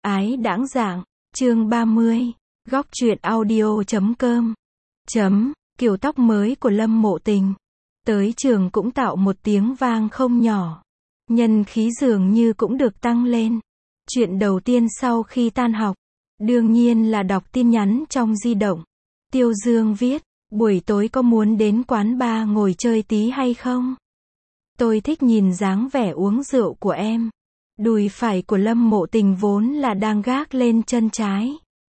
ái đãng dạng, chương 30, góc truyện audio.com. Kiểu tóc mới của Lâm Mộ Tình. Tới trường cũng tạo một tiếng vang không nhỏ. Nhân khí dường như cũng được tăng lên. Chuyện đầu tiên sau khi tan học, đương nhiên là đọc tin nhắn trong di động. Tiêu Dương viết, buổi tối có muốn đến quán bar ngồi chơi tí hay không? Tôi thích nhìn dáng vẻ uống rượu của em. Đùi phải của Lâm Mộ Tình vốn là đang gác lên chân trái.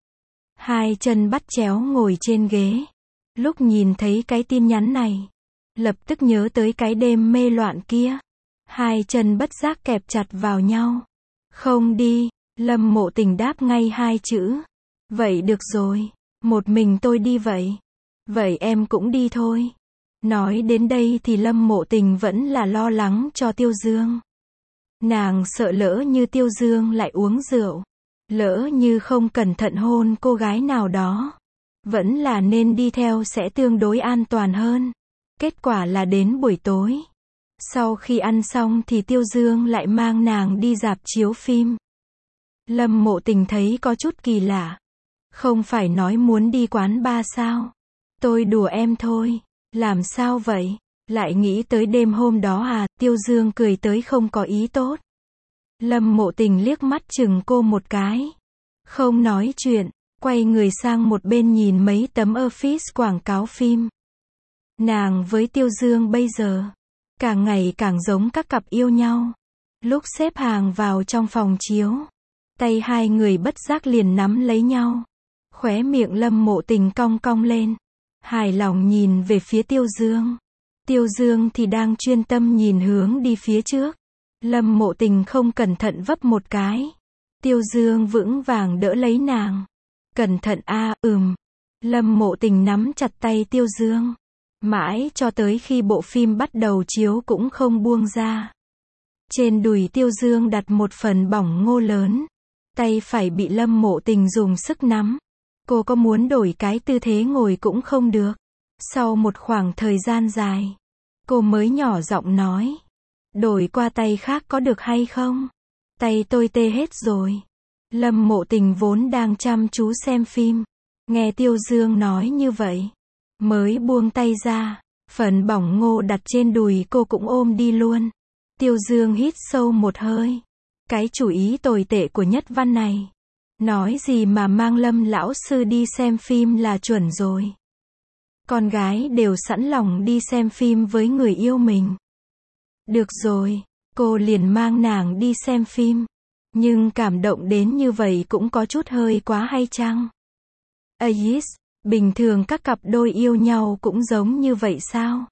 Hai chân bắt chéo ngồi trên ghế. Lúc nhìn thấy cái tin nhắn này, lập tức nhớ tới cái đêm mê loạn kia. Hai chân bất giác kẹp chặt vào nhau. Không đi, Lâm Mộ Tình đáp ngay hai chữ. Vậy được rồi, một mình tôi đi vậy. Vậy em cũng đi thôi. Nói đến đây thì Lâm Mộ Tình vẫn là lo lắng cho Tiêu Dương. Nàng sợ lỡ như Tiêu Dương lại uống rượu, lỡ như không cẩn thận hôn cô gái nào đó, vẫn là nên đi theo sẽ tương đối an toàn hơn. Kết quả là đến buổi tối, sau khi ăn xong thì Tiêu Dương lại mang nàng đi rạp chiếu phim. Lâm Mộ Tình thấy có chút kỳ lạ. Không phải nói muốn đi quán bar sao? Tôi đùa em thôi. Làm sao vậy? Lại nghĩ tới đêm hôm đó à? Tiêu Dương cười tới không có ý tốt. Lâm Mộ Tình liếc mắt chừng cô một cái. Không nói chuyện, quay người sang một bên nhìn mấy tấm office quảng cáo phim. Nàng với Tiêu Dương bây giờ, càng ngày càng giống các cặp yêu nhau. Lúc xếp hàng vào trong phòng chiếu, tay hai người bất giác liền nắm lấy nhau. Khóe miệng Lâm Mộ Tình cong cong lên. Hài lòng nhìn về phía Tiêu Dương. Tiêu Dương thì đang chuyên tâm nhìn hướng đi phía trước. Lâm Mộ Tình không cẩn thận vấp một cái. Tiêu Dương vững vàng đỡ lấy nàng. Cẩn thận a, Lâm Mộ Tình nắm chặt tay Tiêu Dương. Mãi cho tới khi bộ phim bắt đầu chiếu cũng không buông ra. Trên đùi Tiêu Dương đặt một phần bỏng ngô lớn. Tay phải bị Lâm Mộ Tình dùng sức nắm. Cô có muốn đổi cái tư thế ngồi cũng không được. Sau một khoảng thời gian dài, cô mới nhỏ giọng nói. Đổi qua tay khác có được hay không? Tay tôi tê hết rồi. Lâm Mộ Tình vốn đang chăm chú xem phim. Nghe Tiêu Dương nói như vậy, mới buông tay ra. Phần bỏng ngô đặt trên đùi cô cũng ôm đi luôn. Tiêu Dương hít sâu một hơi. Cái chủ ý tồi tệ của Nhất Văn này. Nói gì mà mang Lâm lão sư đi xem phim là chuẩn rồi. Con gái đều sẵn lòng đi xem phim với người yêu mình. Được rồi, cô liền mang nàng đi xem phim. Nhưng cảm động đến như vậy cũng có chút hơi quá hay chăng? Ais, bình thường các cặp đôi yêu nhau cũng giống như vậy sao?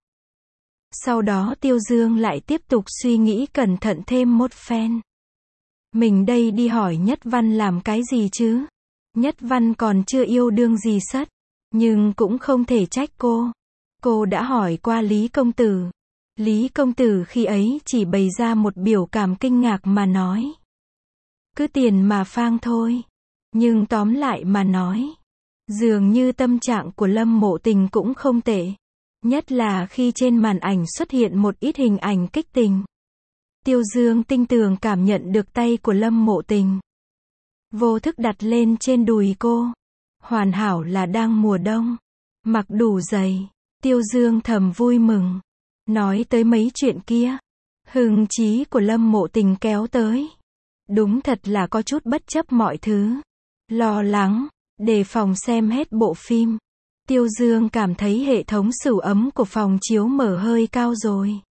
Sau đó Tiêu Dương lại tiếp tục suy nghĩ cẩn thận thêm một phen. Mình đây đi hỏi Nhất Văn làm cái gì chứ? Nhất Văn còn chưa yêu đương gì sất. Nhưng cũng không thể trách cô. Cô đã hỏi qua Lý Công Tử. Lý Công Tử khi ấy chỉ bày ra một biểu cảm kinh ngạc mà nói. Cứ tiền mà phang thôi. Nhưng tóm lại mà nói, dường như tâm trạng của Lâm Mộ Tình cũng không tệ. Nhất là khi trên màn ảnh xuất hiện một ít hình ảnh kích tình. Tiêu Dương tinh tường cảm nhận được tay của Lâm Mộ Tình. Vô thức đặt lên trên đùi cô. Hoàn hảo là đang mùa đông. Mặc đủ giày. Tiêu Dương thầm vui mừng. Nói tới mấy chuyện kia. Hứng chí của Lâm Mộ Tình kéo tới. Đúng thật là có chút bất chấp mọi thứ. Lo lắng, đề phòng xem hết bộ phim. Tiêu Dương cảm thấy hệ thống sưởi ấm của phòng chiếu mở hơi cao rồi.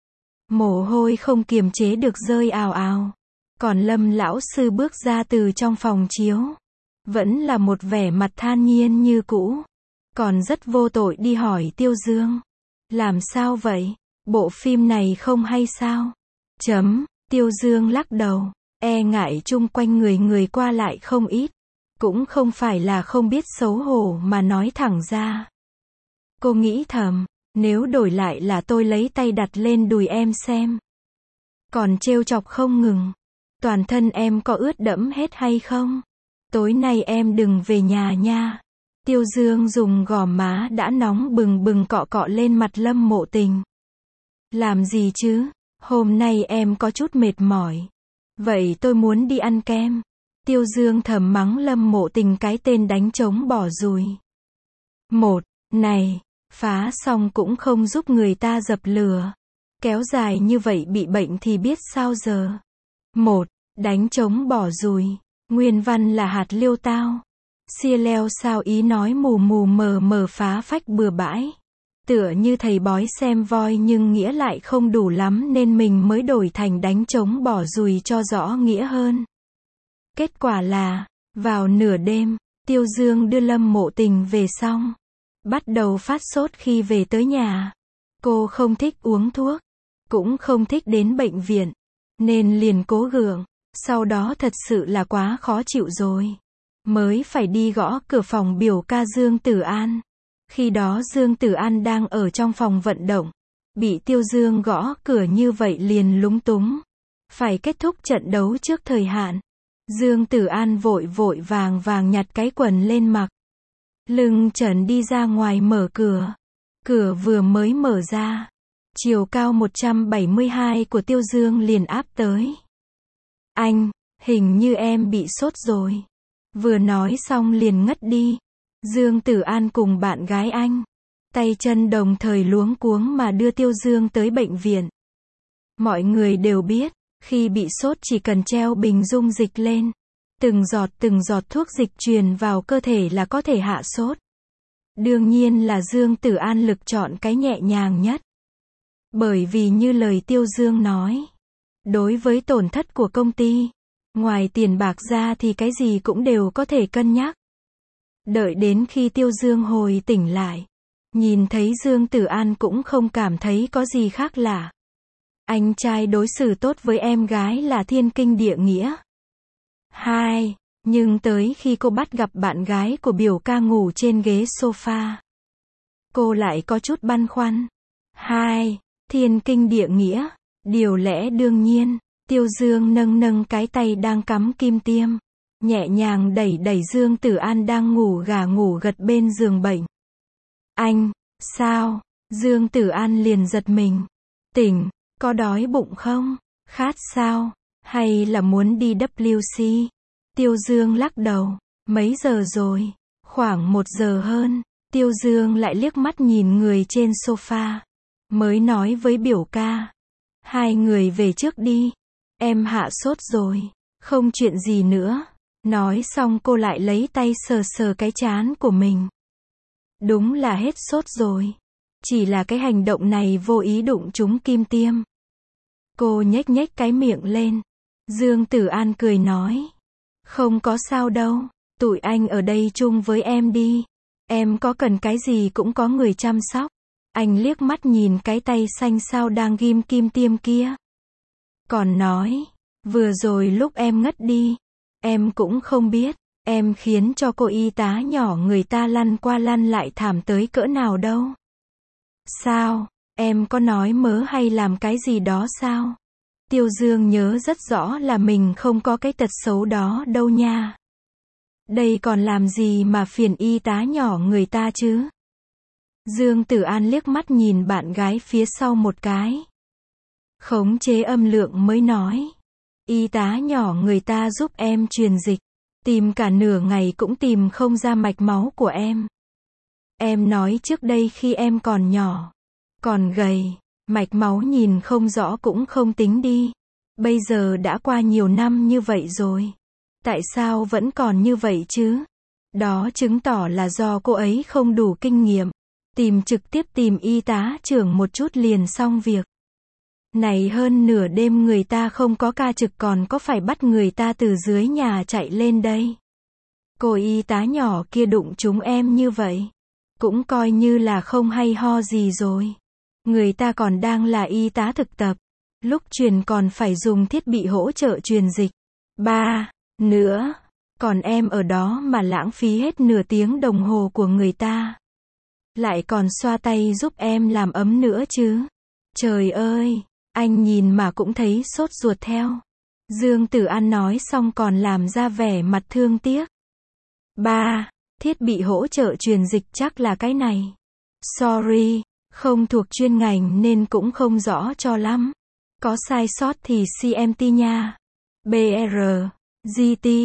Mồ hôi không kiềm chế được rơi ào ào. Còn Lâm lão sư bước ra từ trong phòng chiếu. Vẫn là một vẻ mặt than nhiên như cũ. Còn rất vô tội đi hỏi Tiêu Dương. Làm sao vậy? Bộ phim này không hay sao? Tiêu Dương lắc đầu. E ngại chung quanh người qua lại không ít. Cũng không phải là không biết xấu hổ mà nói thẳng ra. Cô nghĩ thầm. Nếu đổi lại là tôi lấy tay đặt lên đùi em xem. Còn trêu chọc không ngừng. Toàn thân em có ướt đẫm hết hay không? Tối nay em đừng về nhà nha. Tiêu Dương dùng gò má đã nóng bừng bừng cọ cọ lên mặt Lâm Mộ Tình. Làm gì chứ? Hôm nay em có chút mệt mỏi. Vậy tôi muốn đi ăn kem. Tiêu Dương thầm mắng Lâm Mộ Tình cái tên đánh trống bỏ dùi. Này, phá xong cũng không giúp người ta dập lửa. Kéo dài như vậy bị bệnh thì biết sao giờ. Đánh trống bỏ dùi. Nguyên văn là hạt liêu tao. Xia leo sao ý nói mù mù mờ mờ phá phách bừa bãi. Tựa như thầy bói xem voi nhưng nghĩa lại không đủ lắm nên mình mới đổi thành đánh trống bỏ dùi cho rõ nghĩa hơn. Kết quả là, vào nửa đêm, Tiêu Dương đưa Lâm Mộ Tình về xong. Bắt đầu phát sốt khi về tới nhà. Cô không thích uống thuốc, cũng không thích đến bệnh viện, nên liền cố gượng. Sau đó thật sự là quá khó chịu rồi. Mới phải đi gõ cửa phòng biểu ca Dương Tử An. Khi đó Dương Tử An đang ở trong phòng vận động. Bị Tiêu Dương gõ cửa như vậy liền lúng túng. Phải kết thúc trận đấu trước thời hạn. Dương Tử An vội vội vàng nhặt cái quần lên mặc. Lưng trần đi ra ngoài mở cửa. Cửa vừa mới mở ra. Chiều cao 172 của Tiêu Dương liền áp tới. Anh, hình như em bị sốt rồi. Vừa nói xong liền ngất đi. Dương Tử An cùng bạn gái anh. Tay chân đồng thời luống cuống mà đưa Tiêu Dương tới bệnh viện. Mọi người đều biết, khi bị sốt chỉ cần treo bình dung dịch lên. Từng giọt thuốc dịch truyền vào cơ thể là có thể hạ sốt. Đương nhiên là Dương Tử An lực chọn cái nhẹ nhàng nhất. Bởi vì như lời Tiêu Dương nói, đối với tổn thất của công ty, ngoài tiền bạc ra thì cái gì cũng đều có thể cân nhắc. Đợi đến khi Tiêu Dương hồi tỉnh lại, nhìn thấy Dương Tử An cũng không cảm thấy có gì khác lạ. Anh trai đối xử tốt với em gái là thiên kinh địa nghĩa. Nhưng tới khi cô bắt gặp bạn gái của biểu ca ngủ trên ghế sofa, cô lại có chút băn khoăn. Thiên kinh địa nghĩa, điều lẽ đương nhiên. Tiêu Dương nâng cái tay đang cắm kim tiêm, nhẹ nhàng đẩy Dương Tử An đang ngủ gà ngủ gật bên giường bệnh. Anh, sao? Dương Tử An liền giật mình. Tỉnh, có đói bụng không? Khát sao? Hay là muốn đi WC? Tiêu Dương lắc đầu. Mấy giờ rồi? Khoảng 1 giờ hơn. Tiêu Dương lại liếc mắt nhìn người trên sofa. Mới nói với biểu ca. Hai người về trước đi. Em hạ sốt rồi. Không chuyện gì nữa. Nói xong cô lại lấy tay sờ cái trán của mình. Đúng là hết sốt rồi. Chỉ là cái hành động này vô ý đụng trúng kim tiêm. Cô nhếch cái miệng lên. Dương Tử An cười nói. Không có sao đâu. Tụi anh ở đây chung với em đi. Em có cần cái gì cũng có người chăm sóc. Anh liếc mắt nhìn cái tay xanh xao đang ghim kim tiêm kia. Còn nói. Vừa rồi lúc em ngất đi. Em cũng không biết. Em khiến cho cô y tá nhỏ người ta lăn qua lăn lại thảm tới cỡ nào đâu. Sao? Em có nói mớ hay làm cái gì đó sao? Tiêu Dương nhớ rất rõ là mình không có cái tật xấu đó đâu nha. Đây còn làm gì mà phiền y tá nhỏ người ta chứ? Dương Tử An liếc mắt nhìn bạn gái phía sau một cái. Khống chế âm lượng mới nói. Y tá nhỏ người ta giúp em truyền dịch. Tìm cả nửa ngày cũng tìm không ra mạch máu của em. Em nói trước đây khi em còn nhỏ, còn gầy, mạch máu nhìn không rõ cũng không tính đi. Bây giờ đã qua nhiều năm như vậy rồi. Tại sao vẫn còn như vậy chứ? Đó chứng tỏ là do cô ấy không đủ kinh nghiệm. Trực tiếp tìm y tá trưởng một chút liền xong việc. Này hơn nửa đêm người ta không có ca trực còn có phải bắt người ta từ dưới nhà chạy lên đây. Cô y tá nhỏ kia đụng chúng em như vậy. Cũng coi như là không hay ho gì rồi. Người ta còn đang là y tá thực tập. Lúc truyền còn phải dùng thiết bị hỗ trợ truyền dịch. Nữa. Còn em ở đó mà lãng phí hết nửa tiếng đồng hồ của người ta. Lại còn xoa tay giúp em làm ấm nữa chứ. Trời ơi, anh nhìn mà cũng thấy sốt ruột theo. Dương Tử An nói xong còn làm ra vẻ mặt thương tiếc. Thiết bị hỗ trợ truyền dịch chắc là cái này. Sorry, không thuộc chuyên ngành nên cũng không rõ cho lắm. Có sai sót thì CMT nha. BR, GT,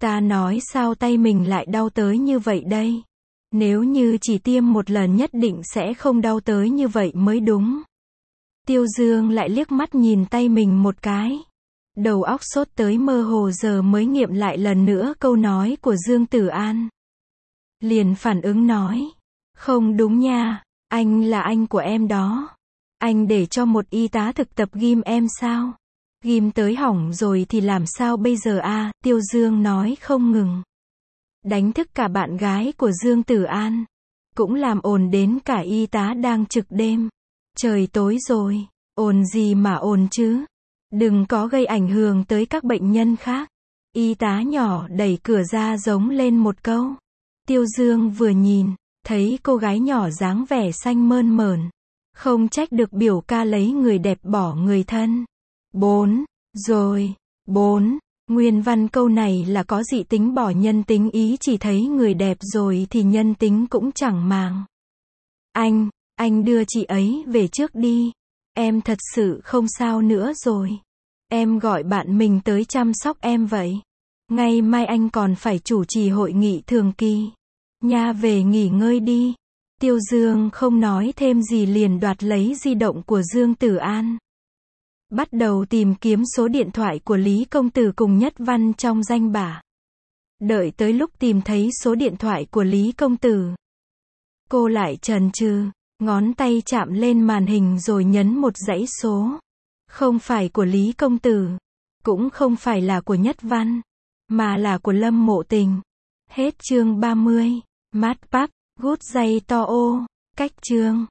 Ta nói sao tay mình lại đau tới như vậy đây? Nếu như chỉ tiêm một lần nhất định sẽ không đau tới như vậy mới đúng. Tiêu Dương lại liếc mắt nhìn tay mình một cái. Đầu óc sốt tới mơ hồ giờ mới nghiệm lại lần nữa câu nói của Dương Tử An. Liền phản ứng nói. Không đúng nha, anh là anh của em đó. Anh để cho một y tá thực tập ghim em sao? Ghim tới hỏng rồi thì làm sao bây giờ a? Tiêu Dương nói không ngừng. Đánh thức cả bạn gái của Dương Tử An. Cũng làm ồn đến cả y tá đang trực đêm. Trời tối rồi, ồn gì mà ồn chứ? Đừng có gây ảnh hưởng tới các bệnh nhân khác. Y tá nhỏ đẩy cửa ra giống lên một câu. Tiêu Dương vừa nhìn, thấy cô gái nhỏ dáng vẻ xanh mơn mởn. Không trách được biểu ca lấy người đẹp bỏ người thân. 4. Rồi. 4. Nguyên văn câu này là có dị tính bỏ nhân tính, ý chỉ thấy người đẹp rồi thì nhân tính cũng chẳng màng. Anh đưa chị ấy về trước đi. Em thật sự không sao nữa rồi. Em gọi bạn mình tới chăm sóc em vậy. Ngày mai anh còn phải chủ trì hội nghị thường kỳ. Nha, về nghỉ ngơi đi. Tiêu Dương không nói thêm gì liền đoạt lấy di động của Dương Tử An. Bắt đầu tìm kiếm số điện thoại của Lý Công Tử cùng Nhất Văn trong danh bạ. Đợi tới lúc tìm thấy số điện thoại của Lý Công Tử, cô lại chần chừ, ngón tay chạm lên màn hình rồi nhấn một dãy số. Không phải của Lý Công Tử, cũng không phải là của Nhất Văn, mà là của Lâm Mộ Tình. Hết chương 30. Mát Park, Good Day to all. Cách chương